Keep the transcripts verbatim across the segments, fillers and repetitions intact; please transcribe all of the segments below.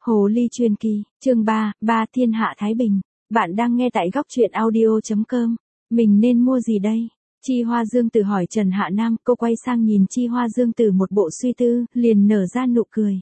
Hồ ly truyền kỳ, chương ba, ba thiên hạ Thái Bình. Bạn đang nghe tại góc truyện audio chấm com. Mình nên mua gì đây? Chi Hoa Dương Tử hỏi Trần Hạ Nam, cô quay sang nhìn Chi Hoa Dương Tử một bộ suy tư, liền nở ra nụ cười.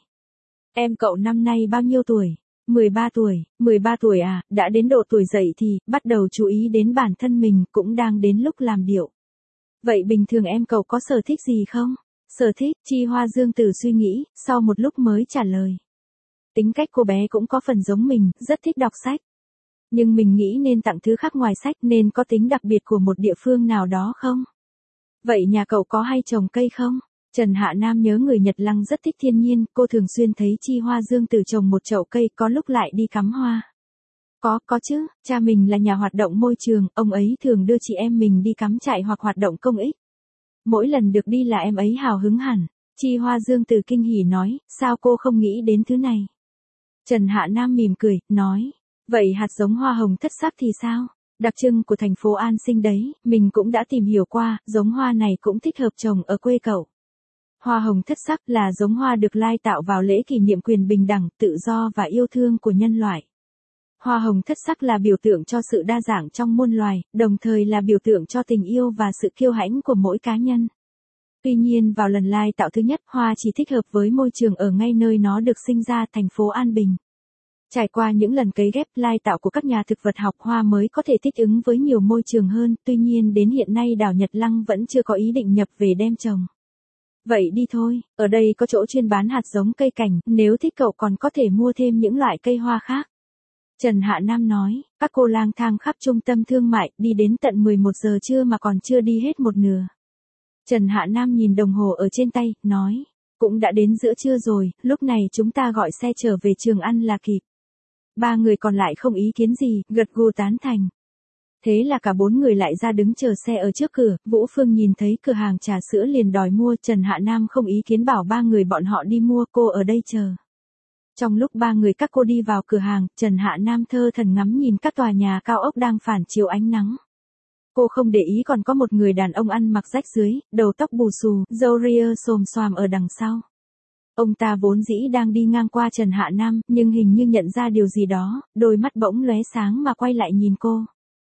Em cậu năm nay bao nhiêu tuổi? mười ba tuổi, mười ba tuổi à, đã đến độ tuổi dậy thì, bắt đầu chú ý đến bản thân mình, cũng đang đến lúc làm điệu. Vậy bình thường em cậu có sở thích gì không? Sở thích, Chi Hoa Dương Tử suy nghĩ, sau một lúc mới trả lời. Tính cách cô bé cũng có phần giống mình, rất thích đọc sách. Nhưng mình nghĩ nên tặng thứ khác ngoài sách, nên có tính đặc biệt của một địa phương nào đó không? Vậy nhà cậu có hay trồng cây không? Trần Hạ Nam nhớ người Nhật Lăng rất thích thiên nhiên, cô thường xuyên thấy Chi Hoa Dương Tử trồng một chậu cây, có lúc lại đi cắm hoa. Có, có chứ, cha mình là nhà hoạt động môi trường, ông ấy thường đưa chị em mình đi cắm trại hoặc hoạt động công ích. Mỗi lần được đi là em ấy hào hứng hẳn. Chi Hoa Dương Tử kinh hỉ nói, sao cô không nghĩ đến thứ này? Trần Hạ Nam mỉm cười, nói, vậy hạt giống hoa hồng thất sắc thì sao? Đặc trưng của thành phố An Sinh đấy, mình cũng đã tìm hiểu qua, giống hoa này cũng thích hợp trồng ở quê cậu. Hoa hồng thất sắc là giống hoa được lai tạo vào lễ kỷ niệm quyền bình đẳng, tự do và yêu thương của nhân loại. Hoa hồng thất sắc là biểu tượng cho sự đa dạng trong muôn loài, đồng thời là biểu tượng cho tình yêu và sự kiêu hãnh của mỗi cá nhân. Tuy nhiên vào lần lai tạo thứ nhất, hoa chỉ thích hợp với môi trường ở ngay nơi nó được sinh ra, thành phố An Bình. Trải qua những lần cấy ghép lai tạo của các nhà thực vật học, hoa mới có thể thích ứng với nhiều môi trường hơn, tuy nhiên đến hiện nay đảo Nhật Lăng vẫn chưa có ý định nhập về đem trồng. Vậy đi thôi, ở đây có chỗ chuyên bán hạt giống cây cảnh, nếu thích cậu còn có thể mua thêm những loại cây hoa khác. Trần Hạ Nam nói, các cô lang thang khắp trung tâm thương mại, đi đến tận mười một giờ trưa mà còn chưa đi hết một nửa. Trần Hạ Nam nhìn đồng hồ ở trên tay, nói, cũng đã đến giữa trưa rồi, lúc này chúng ta gọi xe trở về trường ăn là kịp. Ba người còn lại không ý kiến gì, gật gù tán thành. Thế là cả bốn người lại ra đứng chờ xe ở trước cửa, Vũ Phương nhìn thấy cửa hàng trà sữa liền đòi mua, Trần Hạ Nam không ý kiến bảo ba người bọn họ đi mua, cô ở đây chờ. Trong lúc ba người các cô đi vào cửa hàng, Trần Hạ Nam thơ thần ngắm nhìn các tòa nhà cao ốc đang phản chiếu ánh nắng. Cô không để ý còn có một người đàn ông ăn mặc rách rưới, đầu tóc bù xù, râu ria xồm xoàm ở đằng sau. Ông ta vốn dĩ đang đi ngang qua Trần Hạ Nam, nhưng hình như nhận ra điều gì đó, đôi mắt bỗng lóe sáng mà quay lại nhìn cô.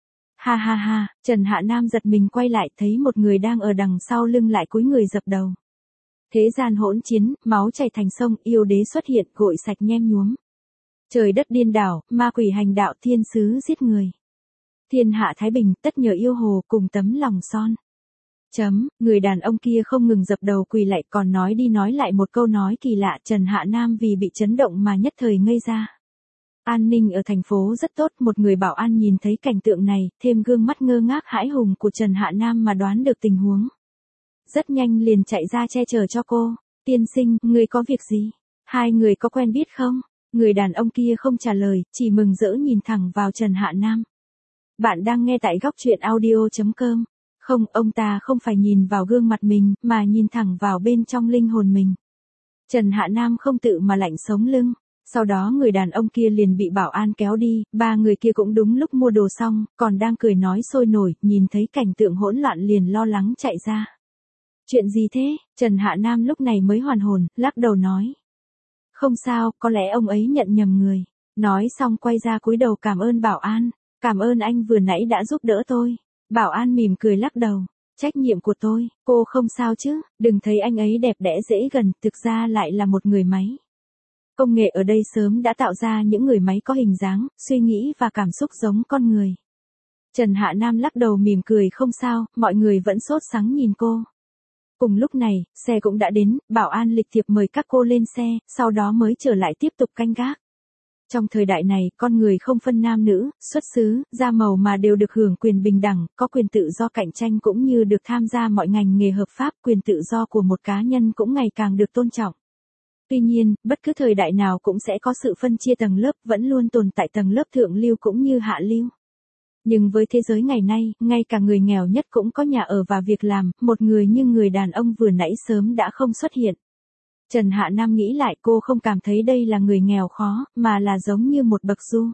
Ha ha ha, Trần Hạ Nam giật mình quay lại thấy một người đang ở đằng sau lưng lại cúi người dập đầu. Thế gian hỗn chiến, máu chảy thành sông, yêu đế xuất hiện, gội sạch nhem nhuốm. Trời đất điên đảo, ma quỷ hành đạo, thiên sứ giết người. Thiên hạ Thái Bình, tất nhờ yêu hồ cùng tấm lòng son. Chấm, người đàn ông kia không ngừng dập đầu quỳ lạy, còn nói đi nói lại một câu nói kỳ lạ. Trần Hạ Nam vì bị chấn động mà nhất thời ngây ra. An ninh ở thành phố rất tốt, một người bảo an nhìn thấy cảnh tượng này, thêm gương mắt ngơ ngác hãi hùng của Trần Hạ Nam mà đoán được tình huống. Rất nhanh liền chạy ra che chở cho cô. Tiên sinh, người có việc gì? Hai người có quen biết không? Người đàn ông kia không trả lời, chỉ mừng rỡ nhìn thẳng vào Trần Hạ Nam. Bạn đang nghe tại góc truyện audio chấm com. Không, ông ta không phải nhìn vào gương mặt mình, mà nhìn thẳng vào bên trong linh hồn mình. Trần Hạ Nam không tự mà lạnh sống lưng. Sau đó người đàn ông kia liền bị bảo an kéo đi, ba người kia cũng đúng lúc mua đồ xong, còn đang cười nói sôi nổi, nhìn thấy cảnh tượng hỗn loạn liền lo lắng chạy ra. Chuyện gì thế? Trần Hạ Nam lúc này mới hoàn hồn, lắc đầu nói. Không sao, có lẽ ông ấy nhận nhầm người. Nói xong quay ra cúi đầu cảm ơn bảo an. Cảm ơn anh vừa nãy đã giúp đỡ tôi. Bảo an mỉm cười lắc đầu. Trách nhiệm của tôi, cô không sao chứ, đừng thấy anh ấy đẹp đẽ dễ gần, thực ra lại là một người máy. Công nghệ ở đây sớm đã tạo ra những người máy có hình dáng, suy nghĩ và cảm xúc giống con người. Trần Hạ Nam lắc đầu mỉm cười không sao, mọi người vẫn sốt sắng nhìn cô. Cùng lúc này, xe cũng đã đến, bảo an lịch thiệp mời các cô lên xe, sau đó mới trở lại tiếp tục canh gác. Trong thời đại này, con người không phân nam nữ, xuất xứ, da màu mà đều được hưởng quyền bình đẳng, có quyền tự do cạnh tranh cũng như được tham gia mọi ngành nghề hợp pháp, quyền tự do của một cá nhân cũng ngày càng được tôn trọng. Tuy nhiên, bất cứ thời đại nào cũng sẽ có sự phân chia tầng lớp, vẫn luôn tồn tại tầng lớp thượng lưu cũng như hạ lưu. Nhưng với thế giới ngày nay, ngay cả người nghèo nhất cũng có nhà ở và việc làm, một người như người đàn ông vừa nãy sớm đã không xuất hiện. Trần Hạ Nam nghĩ lại, cô không cảm thấy đây là người nghèo khó, mà là giống như một bậc du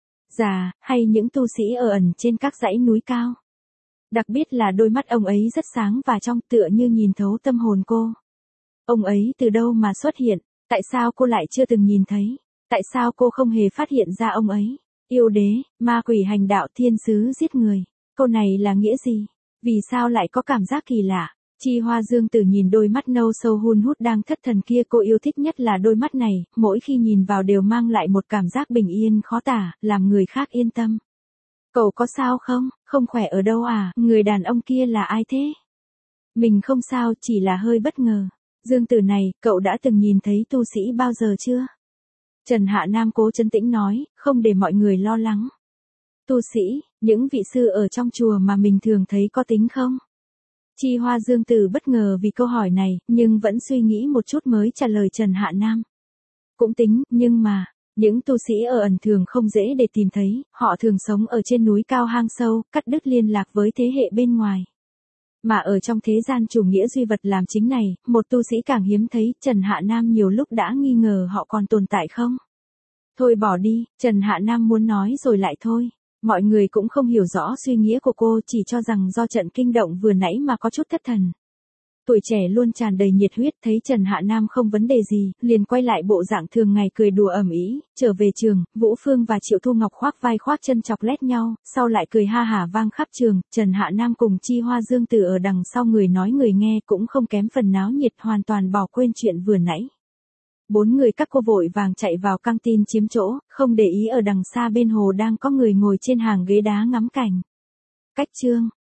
già, hay những tu sĩ ở ẩn trên các dãy núi cao. Đặc biệt là đôi mắt ông ấy rất sáng và trong, tựa như nhìn thấu tâm hồn cô. Ông ấy từ đâu mà xuất hiện, tại sao cô lại chưa từng nhìn thấy? Tại sao cô không hề phát hiện ra ông ấy? Yêu đế, ma quỷ hành đạo, thiên sứ giết người. Câu này là nghĩa gì? Vì sao lại có cảm giác kỳ lạ? Chi Hoa Dương Tử nhìn đôi mắt nâu sâu hun hút đang thất thần kia, cô yêu thích nhất là đôi mắt này, mỗi khi nhìn vào đều mang lại một cảm giác bình yên khó tả, làm người khác yên tâm. Cậu có sao không? Không khỏe ở đâu à? Người đàn ông kia là ai thế? Mình không sao, chỉ là hơi bất ngờ. Dương Tử này, cậu đã từng nhìn thấy tu sĩ bao giờ chưa? Trần Hạ Nam cố trấn tĩnh nói, không để mọi người lo lắng. Tu sĩ, những vị sư ở trong chùa mà mình thường thấy có tính không? Chi Hoa Dương Tử bất ngờ vì câu hỏi này, nhưng vẫn suy nghĩ một chút mới trả lời Trần Hạ Nam. Cũng tính, nhưng mà, những tu sĩ ở ẩn thường không dễ để tìm thấy, họ thường sống ở trên núi cao hang sâu, cắt đứt liên lạc với thế hệ bên ngoài. Mà ở trong thế gian chủ nghĩa duy vật làm chính này, một tu sĩ càng hiếm thấy, Trần Hạ Nam nhiều lúc đã nghi ngờ họ còn tồn tại không? Thôi bỏ đi, Trần Hạ Nam muốn nói rồi lại thôi. Mọi người cũng không hiểu rõ suy nghĩa của cô, chỉ cho rằng do trận kinh động vừa nãy mà có chút thất thần. Tuổi trẻ luôn tràn đầy nhiệt huyết, thấy Trần Hạ Nam không vấn đề gì, liền quay lại bộ dạng thường ngày cười đùa ầm ĩ. Trở về trường, Vũ Phương và Triệu Thu Ngọc khoác vai khoác chân chọc lét nhau, sau lại cười ha hả vang khắp trường. Trần Hạ Nam cùng Chi Hoa Dương Tử ở đằng sau người nói người nghe cũng không kém phần náo nhiệt, hoàn toàn bỏ quên chuyện vừa nãy. Bốn người các cô vội vàng chạy vào căng tin chiếm chỗ, không để ý ở đằng xa bên hồ đang có người ngồi trên hàng ghế đá ngắm cảnh. Cách chương